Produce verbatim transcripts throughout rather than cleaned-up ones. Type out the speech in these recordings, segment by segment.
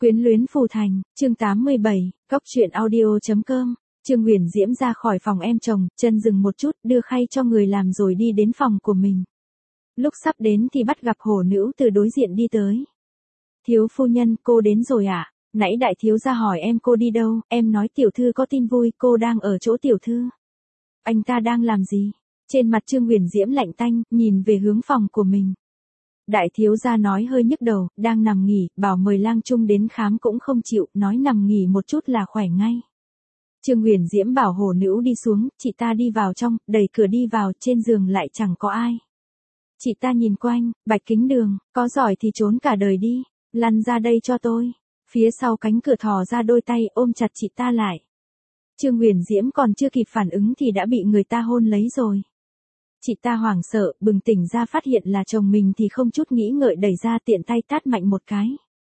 Quyến luyến phù thành, chương tám mươi bảy, góc truyện audio.com. Trương Huyền Diễm ra khỏi phòng em chồng, chân dừng một chút, đưa khay cho người làm rồi đi đến phòng của mình. Lúc sắp đến thì bắt gặp hổ nữ từ đối diện đi tới. Thiếu phu nhân, cô đến rồi ạ. À? Nãy đại thiếu gia hỏi em cô đi đâu, em nói tiểu thư có tin vui, cô đang ở chỗ tiểu thư. Anh ta đang làm gì? Trên mặt Trương Huyền Diễm lạnh tanh, nhìn về hướng phòng của mình. Đại thiếu gia nói hơi nhức đầu, đang nằm nghỉ, bảo mời lang trung đến khám cũng không chịu, nói nằm nghỉ một chút là khỏe ngay. Trương Huyền Diễm bảo hổ nữ đi xuống, chị ta đi vào trong, đẩy cửa đi vào, trên giường lại chẳng có ai. Chị ta nhìn quanh, Bạch Kính Đường, có giỏi thì trốn cả đời đi, lăn ra đây cho tôi. Phía sau cánh cửa thò ra đôi tay ôm chặt chị ta lại. Trương Huyền Diễm còn chưa kịp phản ứng thì đã bị người ta hôn lấy rồi. Chị ta hoảng sợ, bừng tỉnh ra phát hiện là chồng mình thì không chút nghĩ ngợi đẩy ra tiện tay tát mạnh một cái.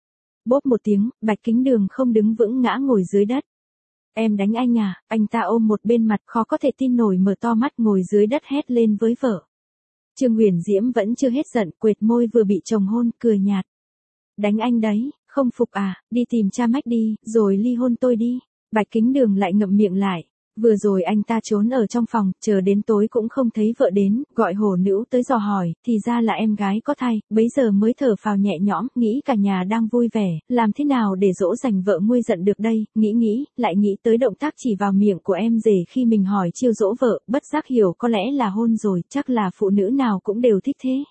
Bốp một tiếng, Bạch Kính Đường không đứng vững ngã ngồi dưới đất. Em đánh anh à? Anh ta ôm một bên mặt khó có thể tin nổi mở to mắt ngồi dưới đất hét lên với vợ. Trương Huyền Diễm vẫn chưa hết giận, quệt môi vừa bị chồng hôn, cười nhạt. Đánh anh đấy, không phục à, đi tìm cha mách đi, rồi ly hôn tôi đi. Bạch Kính Đường lại ngậm miệng lại. Vừa rồi anh ta trốn ở trong phòng, chờ đến tối cũng không thấy vợ đến, gọi hổ nữ tới dò hỏi, thì ra là em gái có thai, bấy giờ mới thở phào nhẹ nhõm, nghĩ cả nhà đang vui vẻ, làm thế nào để dỗ dành vợ nguôi giận được đây, nghĩ nghĩ, lại nghĩ tới động tác chỉ vào miệng của em rể khi mình hỏi chiêu dỗ vợ, bất giác hiểu có lẽ là hôn rồi, chắc là phụ nữ nào cũng đều thích thế.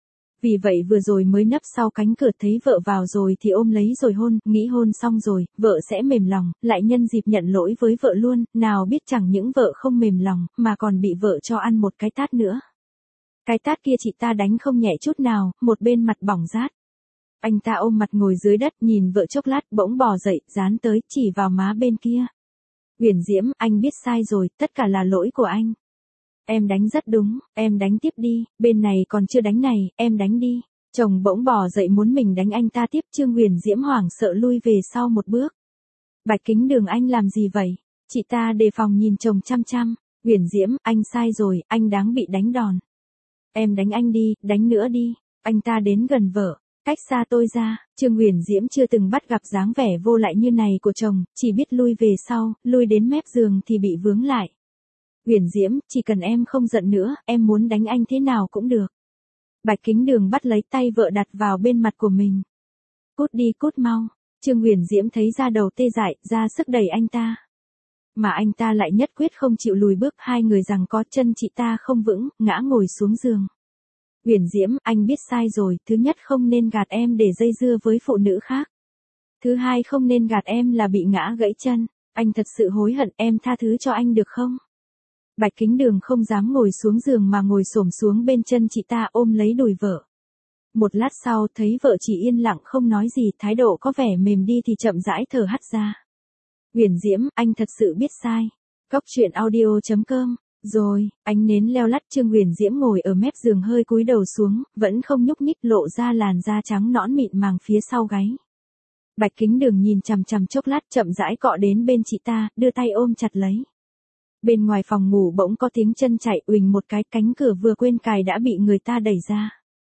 Vì vậy vừa rồi mới nấp sau cánh cửa thấy vợ vào rồi thì ôm lấy rồi hôn, nghĩ hôn xong rồi, vợ sẽ mềm lòng, lại nhân dịp nhận lỗi với vợ luôn, nào biết chẳng những vợ không mềm lòng, mà còn bị vợ cho ăn một cái tát nữa. Cái tát kia chị ta đánh không nhẹ chút nào, một bên mặt bỏng rát. Anh ta ôm mặt ngồi dưới đất nhìn vợ chốc lát bỗng bò dậy, dán tới, chỉ vào má bên kia. Huyền Diễm, anh biết sai rồi, tất cả là lỗi của anh. Em đánh rất đúng, em đánh tiếp đi, bên này còn chưa đánh này, em đánh đi. Chồng bỗng bò dậy muốn mình đánh anh ta tiếp, Trương Huyền Diễm hoảng sợ lui về sau một bước. Bạch Kính Đường, anh làm gì vậy? Chị ta đề phòng nhìn chồng chăm chăm. Huyền Diễm, anh sai rồi, anh đáng bị đánh đòn. Em đánh anh đi, đánh nữa đi. Anh ta đến gần vợ, cách xa tôi ra. Trương Huyền Diễm chưa từng bắt gặp dáng vẻ vô lại như này của chồng, chỉ biết lui về sau, lui đến mép giường thì bị vướng lại. Huyền Diễm, chỉ cần em không giận nữa, em muốn đánh anh thế nào cũng được. Bạch Kính Đường bắt lấy tay vợ đặt vào bên mặt của mình. Cút đi, cút mau. Trương Huyền Diễm thấy da đầu tê dại, ra sức đẩy anh ta. Mà anh ta lại nhất quyết không chịu lùi bước, hai người giằng co, chân chị ta không vững, ngã ngồi xuống giường. Huyền Diễm, anh biết sai rồi, thứ nhất không nên gạt em để dây dưa với phụ nữ khác. Thứ hai không nên gạt em là bị ngã gãy chân, anh thật sự hối hận, em tha thứ cho anh được không? Bạch Kính Đường không dám ngồi xuống giường mà ngồi xổm xuống bên chân chị ta ôm lấy đùi vợ. Một lát sau thấy vợ chỉ yên lặng không nói gì, thái độ có vẻ mềm đi thì chậm rãi thở hắt ra. Huyền Diễm, anh thật sự biết sai. Góc truyện audio.com. Rồi, ánh nến leo lắt, Trương Huyền Diễm ngồi ở mép giường hơi cúi đầu xuống, vẫn không nhúc nhích, lộ ra làn da trắng nõn mịn màng phía sau gáy. Bạch Kính Đường nhìn chằm chằm chốc lát, chậm rãi cọ đến bên chị ta, đưa tay ôm chặt lấy. Bên ngoài phòng ngủ bỗng có tiếng chân chạy, uỳnh một cái, cánh cửa vừa quên cài đã bị người ta đẩy ra.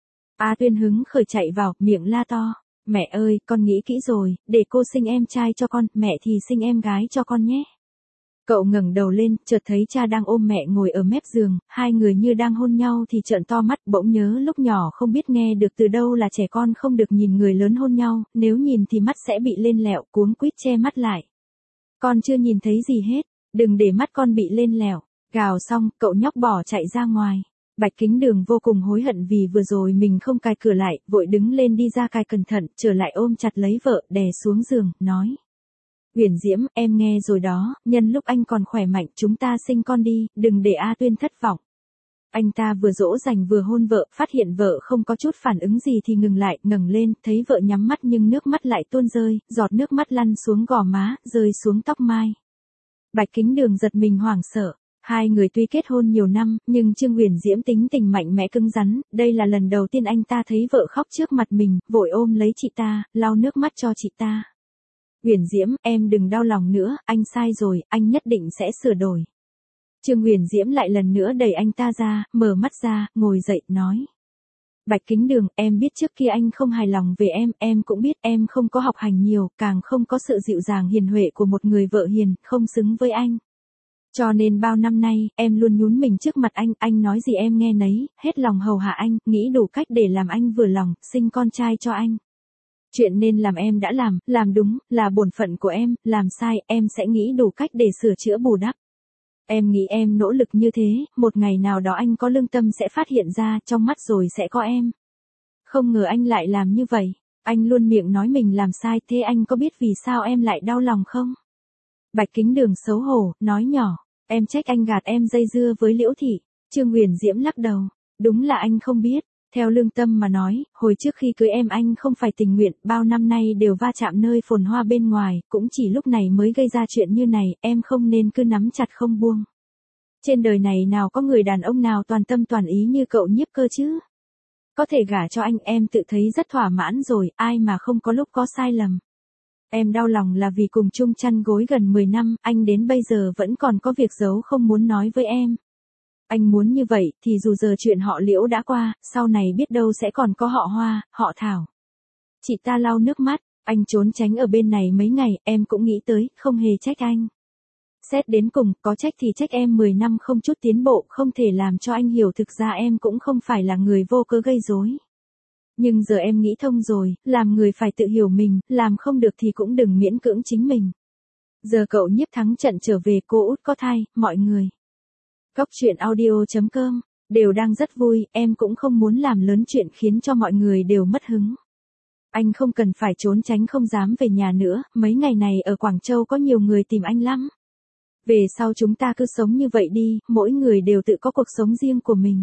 A Tuyên hứng khởi chạy vào, miệng la to. Mẹ ơi, con nghĩ kỹ rồi, để cô sinh em trai cho con, mẹ thì sinh em gái cho con nhé. Cậu ngẩng đầu lên, chợt thấy cha đang ôm mẹ ngồi ở mép giường, hai người như đang hôn nhau thì trợn to mắt, bỗng nhớ lúc nhỏ không biết nghe được từ đâu là trẻ con không được nhìn người lớn hôn nhau, nếu nhìn thì mắt sẽ bị lên lẹo, cuống quýt che mắt lại. Con chưa nhìn thấy gì hết. Đừng để mắt con bị lên lẹo. Gào xong, cậu nhóc bỏ chạy ra ngoài. Bạch Kính Đường vô cùng hối hận vì vừa rồi mình không cài cửa lại, vội đứng lên đi ra cài cẩn thận, trở lại ôm chặt lấy vợ, đè xuống giường, nói. Huyền Diễm, em nghe rồi đó, nhân lúc anh còn khỏe mạnh chúng ta sinh con đi, đừng để A Tuyên thất vọng. Anh ta vừa dỗ dành vừa hôn vợ, phát hiện vợ không có chút phản ứng gì thì ngừng lại, ngẩng lên, thấy vợ nhắm mắt nhưng nước mắt lại tuôn rơi, giọt nước mắt lăn xuống gò má, rơi xuống tóc mai. Bạch Kính Đường giật mình hoảng sợ. Hai người tuy kết hôn nhiều năm, nhưng Trương Huyền Diễm tính tình mạnh mẽ cứng rắn, đây là lần đầu tiên anh ta thấy vợ khóc trước mặt mình, vội ôm lấy chị ta, lau nước mắt cho chị ta. Huyền Diễm, em đừng đau lòng nữa, anh sai rồi, anh nhất định sẽ sửa đổi. Trương Huyền Diễm lại lần nữa đẩy anh ta ra, mở mắt ra, ngồi dậy, nói. Bạch Kính Đường, em biết trước kia anh không hài lòng về em, em cũng biết em không có học hành nhiều, càng không có sự dịu dàng hiền huệ của một người vợ hiền, không xứng với anh. Cho nên bao năm nay, em luôn nhún mình trước mặt anh, anh nói gì em nghe nấy, hết lòng hầu hạ anh, nghĩ đủ cách để làm anh vừa lòng, sinh con trai cho anh. Chuyện nên làm em đã làm, làm đúng, là bổn phận của em, làm sai, em sẽ nghĩ đủ cách để sửa chữa bù đắp. Em nghĩ em nỗ lực như thế, một ngày nào đó anh có lương tâm sẽ phát hiện ra, trong mắt rồi sẽ có em. Không ngờ anh lại làm như vậy, anh luôn miệng nói mình làm sai, thế anh có biết vì sao em lại đau lòng không? Bạch Kính Đường xấu hổ, nói nhỏ, em trách anh gạt em dây dưa với Liễu Thị. Trương Huyền Diễm lắc đầu, đúng là anh không biết, theo lương tâm mà nói, hồi trước khi cưới em anh không phải tình nguyện, bao năm nay đều va chạm nơi phồn hoa bên ngoài, cũng chỉ lúc này mới gây ra chuyện như này, em không nên cứ nắm chặt không buông. Trên đời này nào có người đàn ông nào toàn tâm toàn ý như cậu Nhiếp Cơ chứ? Có thể gả cho anh em tự thấy rất thỏa mãn rồi, ai mà không có lúc có sai lầm. Em đau lòng là vì cùng chung chăn gối gần mười năm, anh đến bây giờ vẫn còn có việc giấu không muốn nói với em. Anh muốn như vậy, thì dù giờ chuyện họ Liễu đã qua, sau này biết đâu sẽ còn có họ Hoa, họ Thảo. Chị ta lau nước mắt, anh trốn tránh ở bên này mấy ngày, em cũng nghĩ tới, không hề trách anh. Xét đến cùng, có trách thì trách em mười năm không chút tiến bộ, không thể làm cho anh hiểu thực ra em cũng không phải là người vô cớ gây rối. Nhưng giờ em nghĩ thông rồi, làm người phải tự hiểu mình, làm không được thì cũng đừng miễn cưỡng chính mình. Giờ cậu Nhiếp thắng trận trở về, cô út có thai, mọi người. Cóc truyện audio chấm com, đều đang rất vui, em cũng không muốn làm lớn chuyện khiến cho mọi người đều mất hứng. Anh không cần phải trốn tránh không dám về nhà nữa, mấy ngày này ở Quảng Châu có nhiều người tìm anh lắm. Về sau chúng ta cứ sống như vậy đi, mỗi người đều tự có cuộc sống riêng của mình.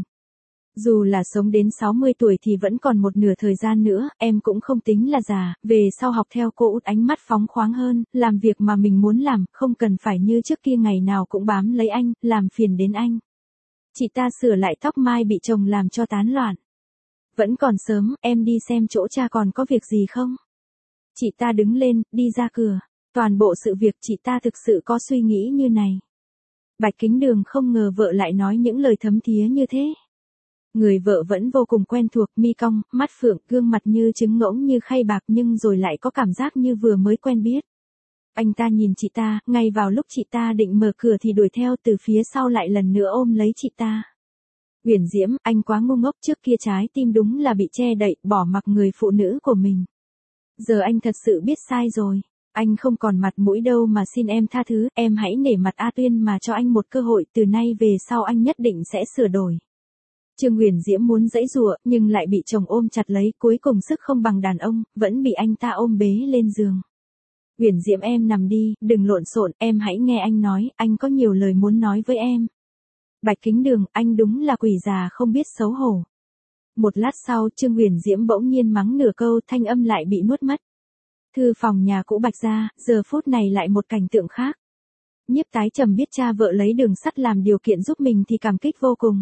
Dù là sống đến sáu mươi tuổi thì vẫn còn một nửa thời gian nữa, em cũng không tính là già, về sau học theo cô út ánh mắt phóng khoáng hơn, làm việc mà mình muốn làm, không cần phải như trước kia ngày nào cũng bám lấy anh, làm phiền đến anh. Chị ta sửa lại tóc mai bị chồng làm cho tán loạn. Vẫn còn sớm, em đi xem chỗ cha còn có việc gì không? Chị ta đứng lên, đi ra cửa. Toàn bộ sự việc chị ta thực sự có suy nghĩ như này. Bạch Kính Đường không ngờ vợ lại nói những lời thấm thía như thế. Người vợ vẫn vô cùng quen thuộc, mi cong, mắt phượng, gương mặt như trứng ngỗng như khay bạc nhưng rồi lại có cảm giác như vừa mới quen biết. Anh ta nhìn chị ta, ngay vào lúc chị ta định mở cửa thì đuổi theo từ phía sau lại lần nữa ôm lấy chị ta. Uyển Diễm, anh quá ngu ngốc, trước kia trái tim đúng là bị che đậy, bỏ mặc người phụ nữ của mình. Giờ anh thật sự biết sai rồi. Anh không còn mặt mũi đâu mà xin em tha thứ, em hãy nể mặt A Tuyên mà cho anh một cơ hội, từ nay về sau anh nhất định sẽ sửa đổi. Trương Uyển Diễm muốn giãy giụa, nhưng lại bị chồng ôm chặt lấy, cuối cùng sức không bằng đàn ông, vẫn bị anh ta ôm bế lên giường. Uyển Diễm em nằm đi, đừng lộn xộn, em hãy nghe anh nói, anh có nhiều lời muốn nói với em. Bạch Kính Đường, anh đúng là quỷ già không biết xấu hổ. Một lát sau, Trương Uyển Diễm bỗng nhiên mắng nửa câu, thanh âm lại bị nuốt mất. Thư phòng nhà cũ Bạch gia, giờ phút này lại một cảnh tượng khác. Nhiếp Tái Trầm biết cha vợ lấy đường sắt làm điều kiện giúp mình thì cảm kích vô cùng.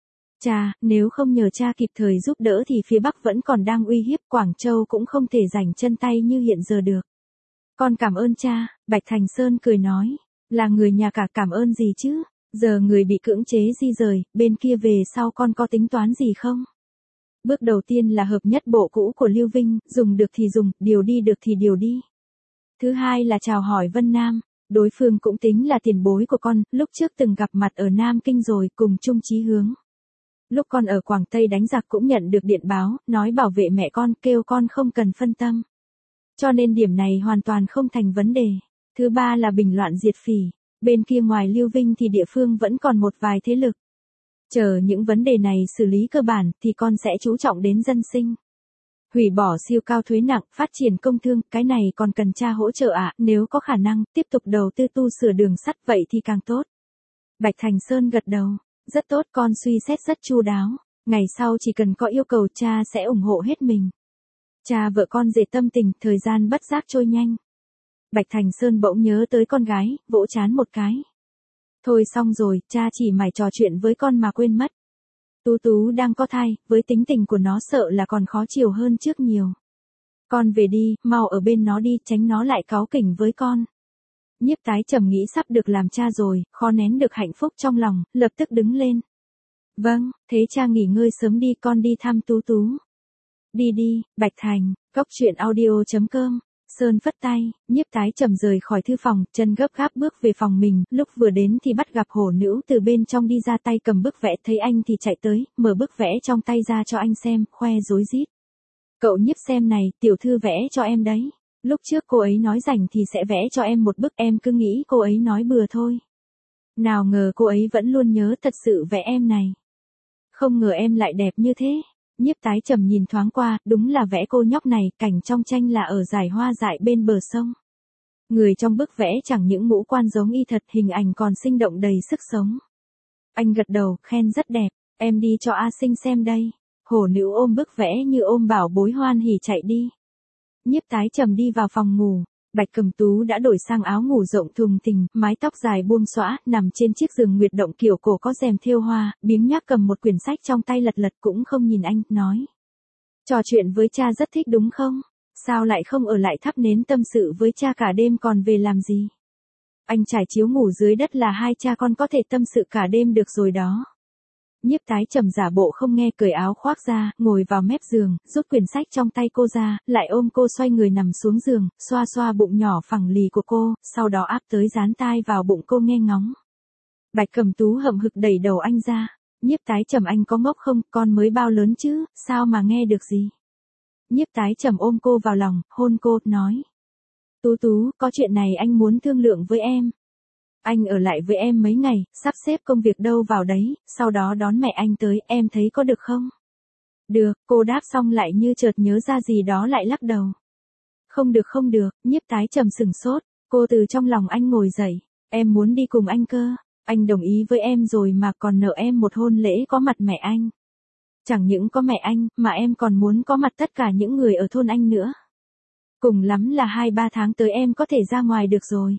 Cha, nếu không nhờ cha kịp thời giúp đỡ thì phía Bắc vẫn còn đang uy hiếp, Quảng Châu cũng không thể rảnh chân tay như hiện giờ được. Con cảm ơn cha, Bạch Thành Sơn cười nói, là người nhà cả cảm ơn gì chứ, giờ người bị cưỡng chế di rời, bên kia về sau con có tính toán gì không? Bước đầu tiên là hợp nhất bộ cũ của Lưu Vinh, dùng được thì dùng, điều đi được thì điều đi. Thứ hai là chào hỏi Vân Nam, đối phương cũng tính là tiền bối của con, lúc trước từng gặp mặt ở Nam Kinh rồi, cùng chung chí hướng. Lúc con ở Quảng Tây đánh giặc cũng nhận được điện báo, nói bảo vệ mẹ con, kêu con không cần phân tâm. Cho nên điểm này hoàn toàn không thành vấn đề. Thứ ba là bình loạn diệt phỉ, bên kia ngoài Lưu Vinh thì địa phương vẫn còn một vài thế lực. Chờ những vấn đề này xử lý cơ bản thì con sẽ chú trọng đến dân sinh. Hủy bỏ siêu cao thuế nặng, phát triển công thương, cái này còn cần cha hỗ trợ ạ, à, nếu có khả năng, tiếp tục đầu tư tu sửa đường sắt vậy thì càng tốt. Bạch Thành Sơn gật đầu, rất tốt, con suy xét rất chu đáo, ngày sau chỉ cần có yêu cầu cha sẽ ủng hộ hết mình. Cha vợ con dệt tâm tình, thời gian bất giác trôi nhanh. Bạch Thành Sơn bỗng nhớ tới con gái, vỗ chán một cái. Thôi xong rồi, cha chỉ mải trò chuyện với con mà quên mất. Tú Tú đang có thai, với tính tình của nó sợ là còn khó chiều hơn trước nhiều. Con về đi, mau ở bên nó đi, tránh nó lại cáu kỉnh với con. Nhiếp Tái Trầm nghĩ sắp được làm cha rồi, khó nén được hạnh phúc trong lòng, lập tức đứng lên. Vâng, thế cha nghỉ ngơi sớm đi, con đi thăm Tú Tú. Đi đi, Bạch Thành, cốc truyện audio.com. Sơn phất tay, Nhiếp Tái Trầm rời khỏi thư phòng, chân gấp gáp bước về phòng mình, lúc vừa đến thì bắt gặp hổ nữ từ bên trong đi ra, tay cầm bức vẽ, thấy anh thì chạy tới, mở bức vẽ trong tay ra cho anh xem, khoe rối rít. Cậu Nhiếp xem này, tiểu thư vẽ cho em đấy. Lúc trước cô ấy nói rảnh thì sẽ vẽ cho em một bức, em cứ nghĩ cô ấy nói bừa thôi. Nào ngờ cô ấy vẫn luôn nhớ thật sự vẽ em này. Không ngờ em lại đẹp như thế. Nhiếp Tái Trầm nhìn thoáng qua, đúng là vẽ cô nhóc này, cảnh trong tranh là ở dải hoa dại bên bờ sông. Người trong bức vẽ chẳng những ngũ quan giống y thật, hình ảnh còn sinh động đầy sức sống. Anh gật đầu, khen rất đẹp, em đi cho A Sinh xem đây. Hổ nữ ôm bức vẽ như ôm bảo bối, hoan hỉ chạy đi. Nhiếp Tái Trầm đi vào phòng ngủ. Bạch Cẩm Tú đã đổi sang áo ngủ rộng thùng thình, mái tóc dài buông xõa, nằm trên chiếc giường nguyệt động kiểu cổ có rèm thêu hoa, biếng nhác cầm một quyển sách trong tay lật lật, cũng không nhìn anh, nói. Trò chuyện với cha rất thích đúng không? Sao lại không ở lại thắp nến tâm sự với cha cả đêm còn về làm gì? Anh trải chiếu ngủ dưới đất là hai cha con có thể tâm sự cả đêm được rồi đó. Nhiếp Tái Trầm giả bộ không nghe, cởi áo khoác ra, ngồi vào mép giường, rút quyển sách trong tay cô ra, lại ôm cô xoay người nằm xuống giường, xoa xoa bụng nhỏ phẳng lì của cô, sau đó áp tới dán tai vào bụng cô nghe ngóng. Bạch Cẩm Tú hậm hực đẩy đầu anh ra. Nhiếp Tái Trầm, anh có ngốc không, con mới bao lớn chứ, sao mà nghe được gì? Nhiếp Tái Trầm ôm cô vào lòng, hôn cô, nói. Tú Tú, có chuyện này anh muốn thương lượng với em. Anh ở lại với em mấy ngày, sắp xếp công việc đâu vào đấy, sau đó đón mẹ anh tới, em thấy có được không? Được, cô đáp xong lại như chợt nhớ ra gì đó lại lắc đầu. Không được không được, Nhiếp Tái Trầm sừng sốt, cô từ trong lòng anh ngồi dậy, em muốn đi cùng anh cơ, anh đồng ý với em rồi mà, còn nợ em một hôn lễ có mặt mẹ anh. Chẳng những có mẹ anh, mà em còn muốn có mặt tất cả những người ở thôn anh nữa. Cùng lắm là hai ba tháng tới em có thể ra ngoài được rồi.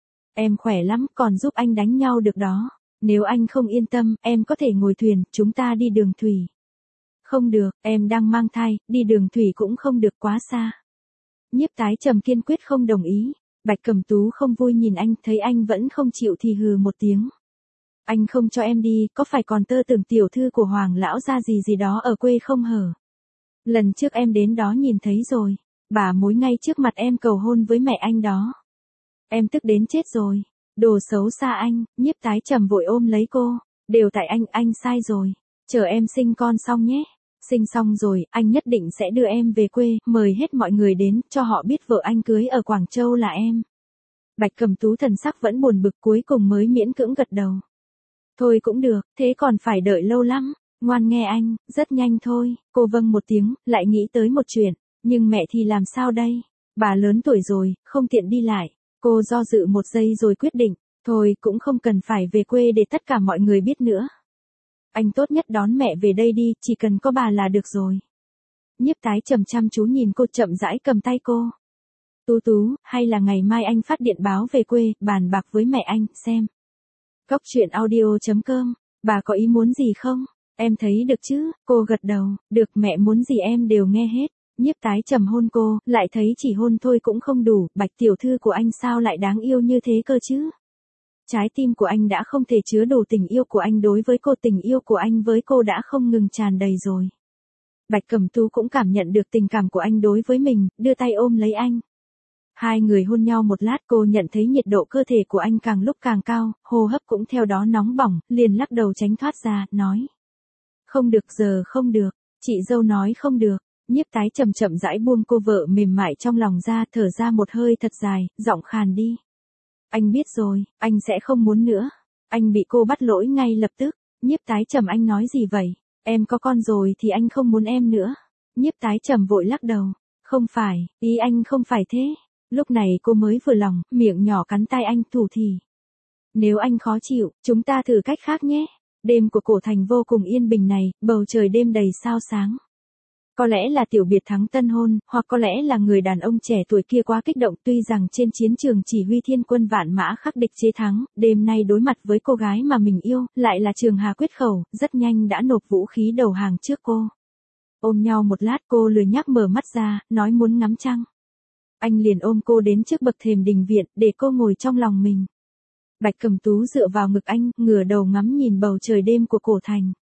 Em khỏe lắm, còn giúp anh đánh nhau được đó. Nếu anh không yên tâm, em có thể ngồi thuyền, chúng ta đi đường thủy. Không được, em đang mang thai, đi đường thủy cũng không được, quá xa. Nhiếp Tái Trầm kiên quyết không đồng ý. Bạch Cẩm Tú không vui nhìn anh, thấy anh vẫn không chịu thì hừ một tiếng. Anh không cho em đi, có phải còn tơ tưởng tiểu thư của Hoàng lão gia gì gì đó ở quê không hở? Lần trước em đến đó nhìn thấy rồi, bà mối ngay trước mặt em cầu hôn với mẹ anh đó. Em tức đến chết rồi. Đồ xấu xa anh. Nhiếp Tái Trầm vội ôm lấy cô. Đều tại anh, anh sai rồi. Chờ em sinh con xong nhé. Sinh xong rồi, anh nhất định sẽ đưa em về quê, mời hết mọi người đến, cho họ biết vợ anh cưới ở Quảng Châu là em. Bạch Cẩm Tú thần sắc vẫn buồn bực, cuối cùng mới miễn cưỡng gật đầu. Thôi cũng được, thế còn phải đợi lâu lắm. Ngoan nghe anh, rất nhanh thôi. Cô vâng một tiếng, lại nghĩ tới một chuyện. Nhưng mẹ thì làm sao đây? Bà lớn tuổi rồi, không tiện đi lại. Cô do dự một giây rồi quyết định, thôi cũng không cần phải về quê để tất cả mọi người biết nữa. Anh tốt nhất đón mẹ về đây đi, chỉ cần có bà là được rồi. Nhiếp Tái Trầm chăm chú nhìn cô, chậm rãi cầm tay cô. Tú Tú, hay là ngày mai anh phát điện báo về quê, bàn bạc với mẹ anh, xem. Cốc truyện audio.com, bà có ý muốn gì không? Em thấy được chứ? Cô gật đầu, được, mẹ muốn gì em đều nghe hết. Nhiếp Tái Trầm hôn cô, lại thấy chỉ hôn thôi cũng không đủ, Bạch tiểu thư của anh sao lại đáng yêu như thế cơ chứ? Trái tim của anh đã không thể chứa đủ tình yêu của anh đối với cô, tình yêu của anh với cô đã không ngừng tràn đầy rồi. Bạch Cẩm Tú cũng cảm nhận được tình cảm của anh đối với mình, đưa tay ôm lấy anh. Hai người hôn nhau một lát, cô nhận thấy nhiệt độ cơ thể của anh càng lúc càng cao, hô hấp cũng theo đó nóng bỏng, liền lắc đầu tránh thoát ra, nói. Không được, giờ không được, chị dâu nói không được. Nhiếp Tái Trầm chậm rãi buông cô vợ mềm mại trong lòng ra, thở ra một hơi thật dài, giọng khàn đi. Anh biết rồi, anh sẽ không muốn nữa. Anh bị cô bắt lỗi ngay lập tức. Nhiếp Tái Trầm, anh nói gì vậy? Em có con rồi thì anh không muốn em nữa. Nhiếp Tái Trầm vội lắc đầu. Không phải, ý anh không phải thế. Lúc này cô mới vừa lòng, miệng nhỏ cắn tai anh, thủ thỉ. Nếu anh khó chịu, chúng ta thử cách khác nhé. Đêm của cổ thành vô cùng yên bình này, bầu trời đêm đầy sao sáng. Có lẽ là tiểu biệt thắng tân hôn, hoặc có lẽ là người đàn ông trẻ tuổi kia quá kích động, tuy rằng trên chiến trường chỉ huy thiên quân vạn mã khắc địch chế thắng, đêm nay đối mặt với cô gái mà mình yêu, lại là Trường Hà quyết khẩu, rất nhanh đã nộp vũ khí đầu hàng trước cô. Ôm nhau một lát, cô lười nhác mở mắt ra, nói muốn ngắm trăng. Anh liền ôm cô đến trước bậc thềm đình viện, để cô ngồi trong lòng mình. Bạch Cẩm Tú dựa vào ngực anh, ngửa đầu ngắm nhìn bầu trời đêm của cổ thành.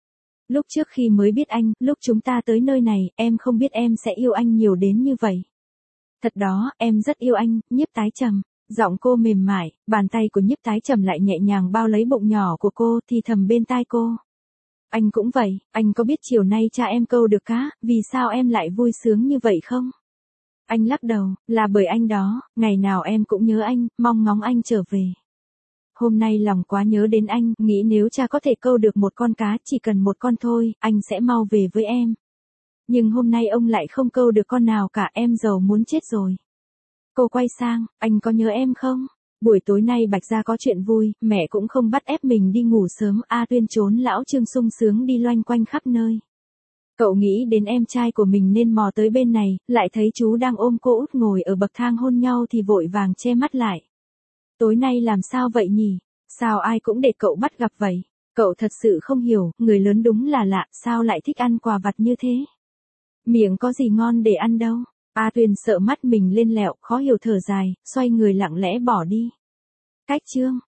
Lúc trước khi mới biết anh, lúc chúng ta tới nơi này, em không biết em sẽ yêu anh nhiều đến như vậy. Thật đó, em rất yêu anh, Nhiếp Tái Trầm. Giọng cô mềm mại, bàn tay của Nhiếp Tái Trầm lại nhẹ nhàng bao lấy bụng nhỏ của cô, thì thầm bên tai cô. Anh cũng vậy, anh có biết chiều nay cha em câu được cá, vì sao em lại vui sướng như vậy không? Anh lắc đầu, là bởi anh đó, ngày nào em cũng nhớ anh, mong ngóng anh trở về. Hôm nay lòng quá nhớ đến anh, nghĩ nếu cha có thể câu được một con cá, chỉ cần một con thôi, anh sẽ mau về với em. Nhưng hôm nay ông lại không câu được con nào cả, em giàu muốn chết rồi. Cô quay sang, anh có nhớ em không? Buổi tối nay Bạch gia có chuyện vui, mẹ cũng không bắt ép mình đi ngủ sớm, A Tuyên trốn lão Trương sung sướng đi loanh quanh khắp nơi. Cậu nghĩ đến em trai của mình nên mò tới bên này, lại thấy chú đang ôm cô út ngồi ở bậc thang hôn nhau thì vội vàng che mắt lại. Tối nay làm sao vậy nhỉ? Sao ai cũng để cậu bắt gặp vậy? Cậu thật sự không hiểu, người lớn đúng là lạ, sao lại thích ăn quà vặt như thế? Miệng có gì ngon để ăn đâu. A Tuyền sợ mắt mình lên lẹo, khó hiểu thở dài, xoay người lặng lẽ bỏ đi. Cách chương